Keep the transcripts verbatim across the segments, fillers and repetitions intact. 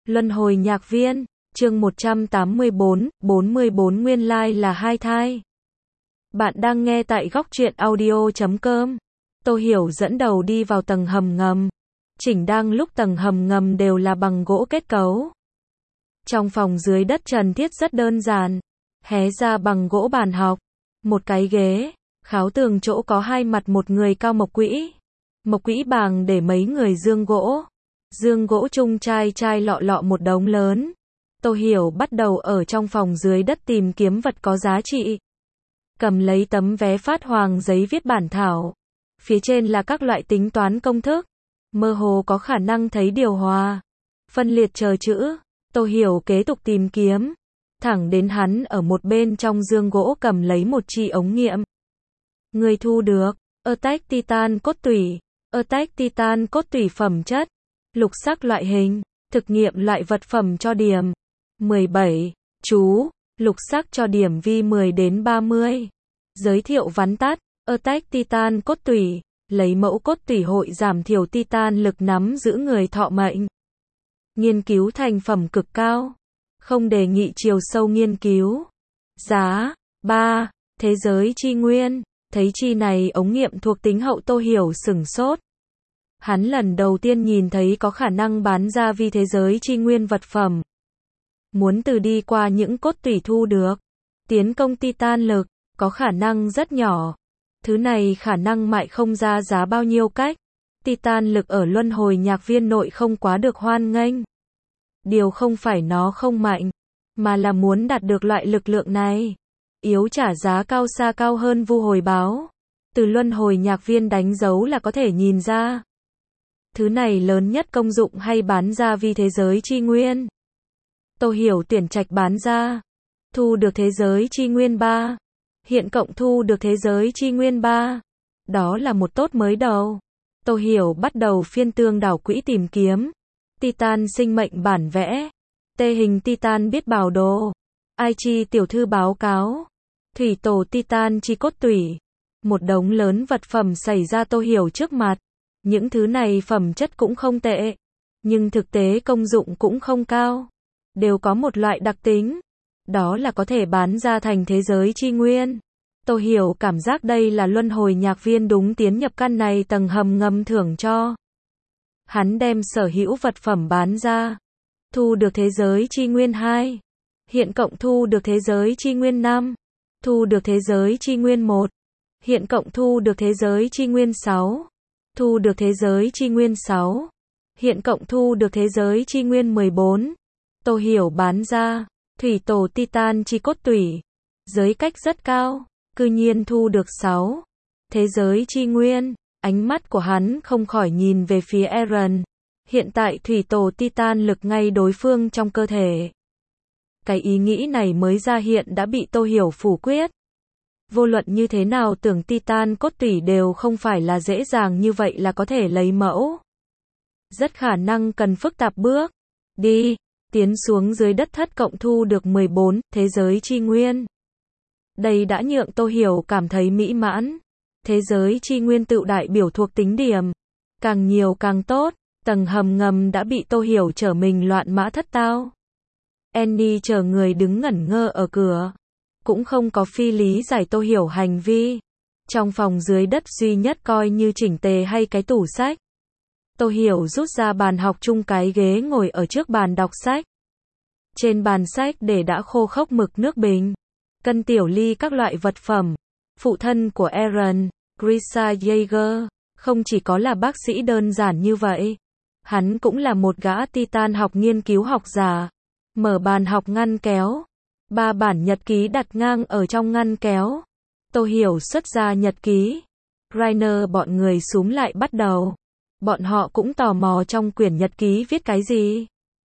Luân hồi nhạc viên, chương một trăm tám mươi bốn, bốn mươi bốn nguyên lai là hai thai. Bạn đang nghe tại góc truyện audio chấm com. Tô Hiểu dẫn đầu đi vào tầng hầm ngầm. Chỉnh đang lúc tầng hầm ngầm đều là bằng gỗ kết cấu. Trong phòng dưới đất trần thiết rất đơn giản. Hé ra bằng gỗ bàn học. Một cái ghế. Kháo tường chỗ có hai mặt một người cao mộc quỹ. Mộc quỹ bàng để mấy người dương gỗ. Dương gỗ chung chai chai lọ lọ một đống lớn. Tô Hiểu bắt đầu ở trong phòng dưới đất tìm kiếm vật có giá trị. Cầm lấy tấm vé phát hoàng giấy viết bản thảo. Phía trên là các loại tính toán công thức. Mơ hồ có khả năng thấy điều hòa. Phân liệt chờ chữ. Tô Hiểu kế tục tìm kiếm. Thẳng đến hắn ở một bên trong dương gỗ cầm lấy một chi ống nghiệm. Người thu được. Attack Titan cốt tủy. Attack Titan cốt tủy phẩm chất. Lục sắc loại hình. Thực nghiệm loại vật phẩm cho điểm. mười bảy. Chú. Lục sắc cho điểm vi mười đến ba mươi. Giới thiệu vắn tắt. Attack Titan cốt tủy. Lấy mẫu cốt tủy hội giảm thiểu Titan lực nắm giữ người thọ mệnh. Nghiên cứu thành phẩm cực cao. Không đề nghị chiều sâu nghiên cứu. Giá. ba. Thế giới chi nguyên. Thấy chi này ống nghiệm thuộc tính hậu Tô Hiểu sửng sốt. Hắn lần đầu tiên nhìn thấy có khả năng bán ra vi thế giới chi nguyên vật phẩm. Muốn từ đi qua những cốt tủy thu được. Tiến công Titan lực, có khả năng rất nhỏ. Thứ này khả năng mại không ra giá bao nhiêu cách. Titan lực ở luân hồi nhạc viên nội không quá được hoan nghênh. Điều không phải nó không mạnh, mà là muốn đạt được loại lực lượng này. Yếu trả giá cao xa cao hơn vu hồi báo. Từ luân hồi nhạc viên đánh dấu là có thể nhìn ra. Thứ này lớn nhất công dụng hay bán ra vi thế giới chi nguyên. Tô Hiểu tuyển trạch bán ra. Thu được thế giới chi nguyên ba. Hiện cộng thu được thế giới chi nguyên ba. Đó là một tốt mới đầu. Tô Hiểu bắt đầu phiên tương đảo quỹ tìm kiếm. Titan sinh mệnh bản vẽ. Tê hình Titan biết bảo đồ. Ai chi tiểu thư báo cáo. Thủy tổ Titan chi cốt tủy. Một đống lớn vật phẩm xảy ra Tô Hiểu trước mặt. Những thứ này phẩm chất cũng không tệ. Nhưng thực tế công dụng cũng không cao. Đều có một loại đặc tính. Đó là có thể bán ra thành thế giới chi nguyên. Tô Hiểu cảm giác đây là luân hồi nhạc viên đúng tiến nhập căn này tầng hầm ngầm thưởng cho. Hắn đem sở hữu vật phẩm bán ra. Thu được thế giới chi nguyên hai. Hiện cộng thu được thế giới chi nguyên năm. Thu được thế giới chi nguyên một. Hiện cộng thu được thế giới chi nguyên sáu. Thu được thế giới chi nguyên sáu. Hiện cộng thu được thế giới chi nguyên mười bốn. Tô Hiểu bán ra. Thủy tổ Titan chi cốt tủy. Giới cách rất cao. Cư nhiên thu được sáu. Thế giới chi nguyên. Ánh mắt của hắn không khỏi nhìn về phía Eren. Hiện tại thủy tổ Titan lực ngay đối phương trong cơ thể. Cái ý nghĩ này mới ra hiện đã bị Tô Hiểu phủ quyết. Vô luận như thế nào tưởng Titan cốt tủy đều không phải là dễ dàng như vậy là có thể lấy mẫu. Rất khả năng cần phức tạp bước. Đi. Tiến xuống dưới đất thất cộng thu được mười bốn, thế giới chi nguyên. Đây đã nhượng Tô Hiểu cảm thấy mỹ mãn. Thế giới chi nguyên tự đại biểu thuộc tính điểm. Càng nhiều càng tốt. Tầng hầm ngầm đã bị Tô Hiểu trở mình loạn mã thất tao. Annie chờ người đứng ngẩn ngơ ở cửa. Cũng không có phi lý giải Tô Hiểu hành vi. Trong phòng dưới đất duy nhất coi như chỉnh tề hay cái tủ sách. Tô Hiểu rút ra bàn học chung cái ghế ngồi ở trước bàn đọc sách. Trên bàn sách để đã khô khốc mực nước bình. Cân tiểu ly các loại vật phẩm. Phụ thân của Eren, Grisha Yeager, không chỉ có là bác sĩ đơn giản như vậy. Hắn cũng là một gã Titan học nghiên cứu học giả. Mở bàn học ngăn kéo. Ba bản nhật ký đặt ngang ở trong ngăn kéo. Tô Hiểu xuất ra nhật ký. Rainer bọn người xúm lại bắt đầu. Bọn họ cũng tò mò trong quyển nhật ký viết cái gì.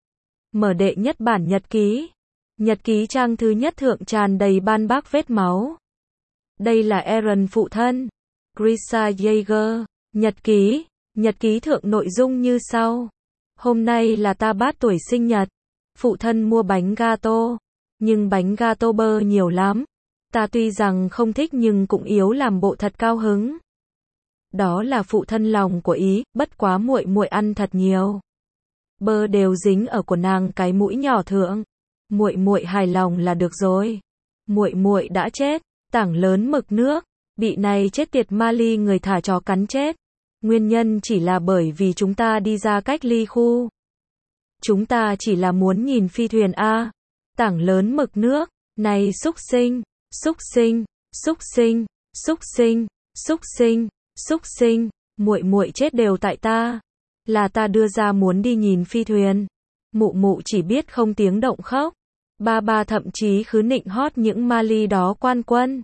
Mở đệ nhất bản nhật ký. Nhật ký trang thứ nhất thượng tràn đầy ban bác vết máu. Đây là Eren phụ thân. Grisha Yeager. Nhật ký. Nhật ký thượng nội dung như sau. Hôm nay là ta bát tuổi sinh nhật. Phụ thân mua bánh gato. Nhưng bánh gato bơ nhiều lắm. Ta tuy rằng không thích nhưng cũng yếu làm bộ thật cao hứng. Đó là phụ thân lòng của ý, bất quá muội muội ăn thật nhiều. bơ đều dính ở của nàng cái mũi nhỏ thượng. Muội muội hài lòng là được rồi. Muội muội đã chết, tảng lớn mực nước, bị này chết tiệt Mali người thả chó cắn chết. Nguyên nhân chỉ là bởi vì chúng ta đi ra cách ly khu. Chúng ta chỉ là muốn nhìn phi thuyền a. Tảng lớn mực nước, này xúc sinh, xúc sinh, xúc sinh, xúc sinh, xúc sinh, xúc sinh, muội muội chết đều tại ta. Là ta đưa ra muốn đi nhìn phi thuyền. Mụ mụ chỉ biết không tiếng động khóc. Ba ba thậm chí khứ nịnh hót những Mali đó quan quân.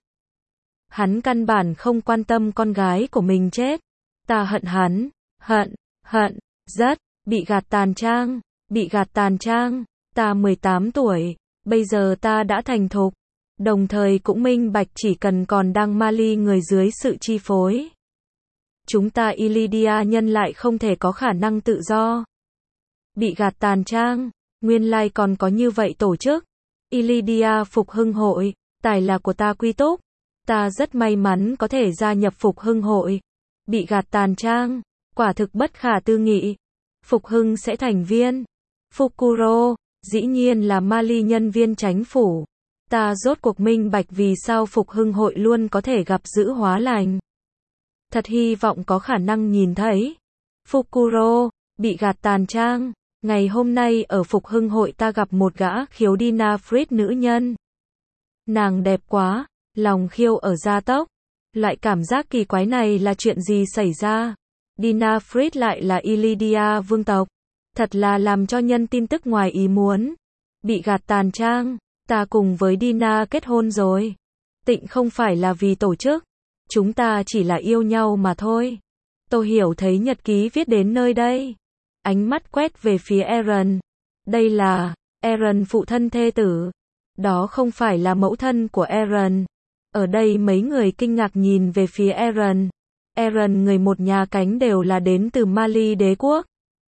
Hắn căn bản không quan tâm con gái của mình chết. Ta hận hắn, hận, hận, rất, bị gạt tàn trang, bị gạt tàn trang. Ta mười tám tuổi, bây giờ ta đã thành thục. Đồng thời cũng minh bạch chỉ cần còn đang Mali người dưới sự chi phối. Chúng ta Illydia nhân lại không thể có khả năng tự do. Bị gạt tàn trang, nguyên lai còn có như vậy tổ chức. Illydia Phục Hưng Hội, tài là của ta quy túc. Ta rất may mắn có thể gia nhập Phục Hưng Hội. Bị gạt tàn trang, quả thực bất khả tư nghị. Phục Hưng sẽ thành viên. Fukuro, dĩ nhiên là Mali nhân viên chánh phủ. Ta rốt cuộc minh bạch vì sao Phục Hưng Hội luôn có thể gặp dữ hóa lành. Thật hy vọng có khả năng nhìn thấy. Fukuro, bị gạt tàn trang. Ngày hôm nay ở Phục Hưng Hội ta gặp một gã khiếu Dina Fritz nữ nhân. Nàng đẹp quá, lòng khiêu ở gia tốc. Loại cảm giác kỳ quái này là chuyện gì xảy ra? Dina Fritz lại là Illydia vương tộc. Thật là làm cho nhân tin tức ngoài ý muốn. Bị gạt tàn trang, ta cùng với Dina kết hôn rồi. Tịnh không phải là vì tổ chức. Chúng ta chỉ là yêu nhau mà thôi. Tôi hiểu thấy nhật ký viết đến nơi đây. Ánh mắt quét về phía Aaron. Đây là Aaron phụ thân thê tử. Đó không phải là mẫu thân của Aaron. Ở đây mấy người kinh ngạc nhìn về phía Aaron. Aaron người một nhà cánh đều là đến từ Mali đế quốc.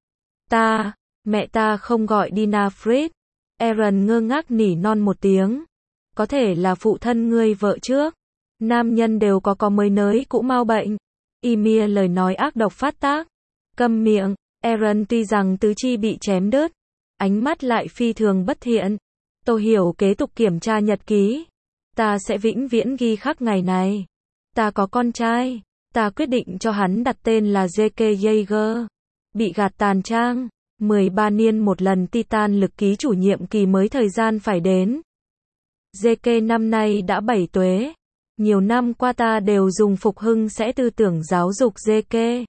Ta, mẹ ta không gọi Dina Fritz. Aaron ngơ ngác nỉ non một tiếng. Có thể là phụ thân ngươi vợ trước. Nam nhân đều có có mới nới cũ mau bệnh. Ymir lời nói ác độc phát tác. Câm miệng. Aaron tuy rằng tứ chi bị chém đứt, ánh mắt lại phi thường bất thiện. Tôi hiểu kế tục kiểm tra nhật ký. Ta sẽ vĩnh viễn ghi khắc ngày này. Ta có con trai. Ta quyết định cho hắn đặt tên là giê ca Jaeger. Bị gạt tàn trang. mười ba niên một lần Titan lực ký chủ nhiệm kỳ mới thời gian phải đến. giê ca năm nay đã bảy tuế. Nhiều năm qua ta đều dùng Phục Hưng sẽ tư tưởng giáo dục giê ca.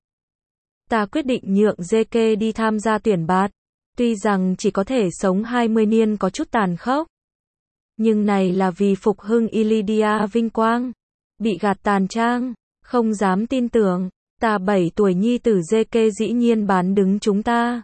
Ta quyết định nhượng giê ca đi tham gia tuyển bạt. Tuy rằng chỉ có thể sống hai mươi niên có chút tàn khốc. Nhưng này là vì Phục Hưng Illydia vinh quang. Bị gạt tàn trang. Không dám tin tưởng. Ta bảy tuổi nhi tử giê ca dĩ nhiên bán đứng chúng ta.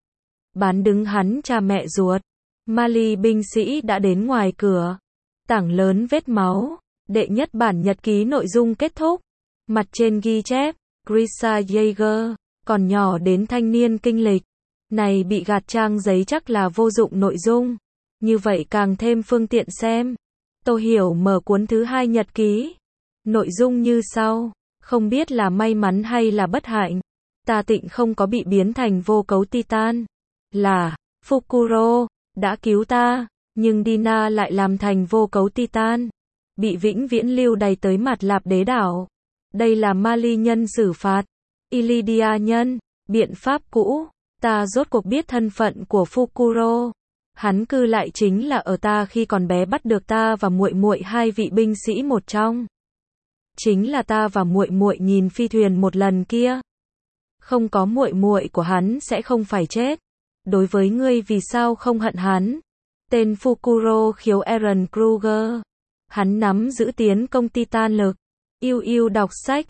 Bán đứng hắn cha mẹ ruột. Mali binh sĩ đã đến ngoài cửa. Tảng lớn vết máu. Đệ nhất bản nhật ký nội dung kết thúc. Mặt trên ghi chép. Grisa Jaeger. Còn nhỏ đến thanh niên kinh lịch. Này bị gạt trang giấy chắc là vô dụng nội dung. Như vậy càng thêm phương tiện xem. Tô Hiểu mở cuốn thứ hai nhật ký. Nội dung như sau. Không biết là may mắn hay là bất hạnh. Ta tịnh không có bị biến thành vô cấu Titan. Là, Fukuro, đã cứu ta. Nhưng Dina lại làm thành vô cấu Titan. Bị vĩnh viễn lưu đày tới Mặt Lạp đế đảo. Đây là Mali nhân xử phạt. Illydia nhân, biện pháp cũ. Ta rốt cuộc biết thân phận của Fukuro. Hắn cư lại chính là ở ta khi còn bé bắt được ta và muội muội hai vị binh sĩ một trong. Chính là ta và muội muội nhìn phi thuyền một lần kia. Không có muội muội của hắn sẽ không phải chết. Đối với ngươi vì sao không hận hắn? Tên Fukuro khiếu Aaron Kruger. Hắn nắm giữ tiến công Titan lực. Yêu yêu đọc sách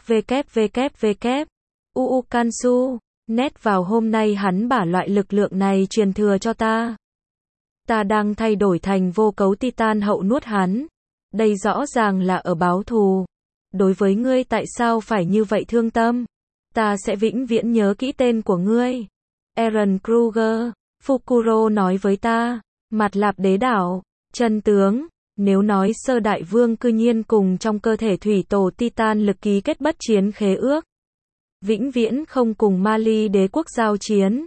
www. u u Kansu. Nét vào hôm nay hắn bả loại lực lượng này truyền thừa cho ta. Ta đang thay đổi thành vô cấu Titan hậu nuốt hắn. Đây rõ ràng là ở báo thù. Đối với ngươi tại sao phải như vậy thương tâm? Ta sẽ vĩnh viễn nhớ kỹ tên của ngươi. Aaron Kruger, Fukuro nói với ta. Mặt Lạp đế đảo, chân tướng. Nếu nói sơ đại vương cư nhiên cùng trong cơ thể thủy tổ Titan lực ký kết bất chiến khế ước. Vĩnh viễn không cùng Mali đế quốc giao chiến.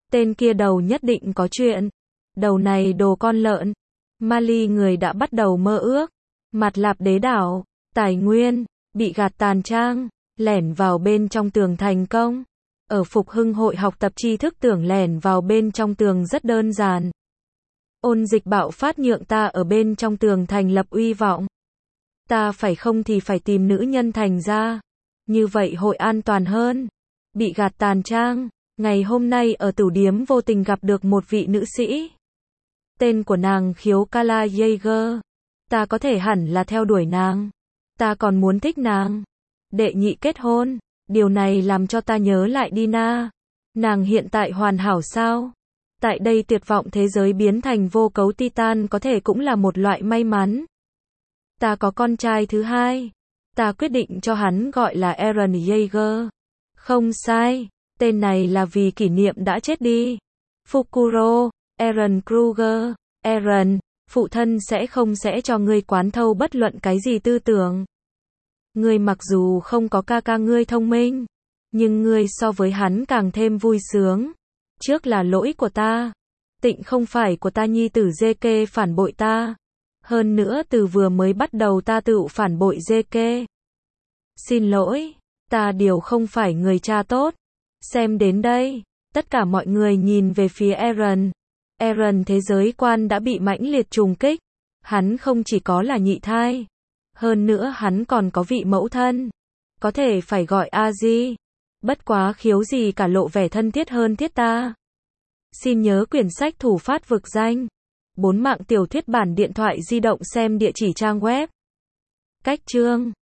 Tên kia đầu nhất định có chuyện. Đầu này đồ con lợn. Mali người đã bắt đầu mơ ước. Mặt Lạp Đế đảo, tài nguyên, bị gạt tàn trang, lẻn vào bên trong tường thành công. Ở Phục Hưng hội học tập tri thức tưởng lẻn vào bên trong tường rất đơn giản. Ôn dịch bạo phát nhượng ta ở bên trong tường thành lập uy vọng. Ta phải không thì phải tìm nữ nhân thành ra. Như vậy hội an toàn hơn. Bị gạt tàn trang, ngày hôm nay ở tửu điếm vô tình gặp được một vị nữ sĩ. Tên của nàng Khiếu Kala Jaeger. Ta có thể hẳn là theo đuổi nàng. Ta còn muốn thích nàng. Đệ nhị kết hôn. Điều này làm cho ta nhớ lại Dina. Nàng hiện tại hoàn hảo sao? Tại đây tuyệt vọng thế giới biến thành vô cấu Titan có thể cũng là một loại may mắn. Ta có con trai thứ hai. Ta quyết định cho hắn gọi là Eren Jaeger. Không sai. Tên này là vì kỷ niệm đã chết đi. Fukuro, Eren Kruger. Eren, phụ thân sẽ không sẽ cho ngươi quán thâu bất luận cái gì tư tưởng. Ngươi mặc dù không có ca ca ngươi thông minh, nhưng ngươi so với hắn càng thêm vui sướng. Trước là lỗi của ta. Tịnh không phải của ta nhi tử dê kê phản bội ta. Hơn nữa từ vừa mới bắt đầu ta tự phản bội dê kê. Xin lỗi, ta điều không phải người cha tốt. Xem đến đây, tất cả mọi người nhìn về phía Eren. Eren thế giới quan đã bị mãnh liệt trùng kích. Hắn không chỉ có là nhị thai. Hơn nữa hắn còn có vị mẫu thân. Có thể phải gọi Aji. Bất quá khiếu gì cả lộ vẻ thân thiết hơn thiết ta. Xin nhớ quyển sách thủ phát vực danh. Bốn mạng tiểu thuyết bản điện thoại di động xem địa chỉ trang web. Cách chương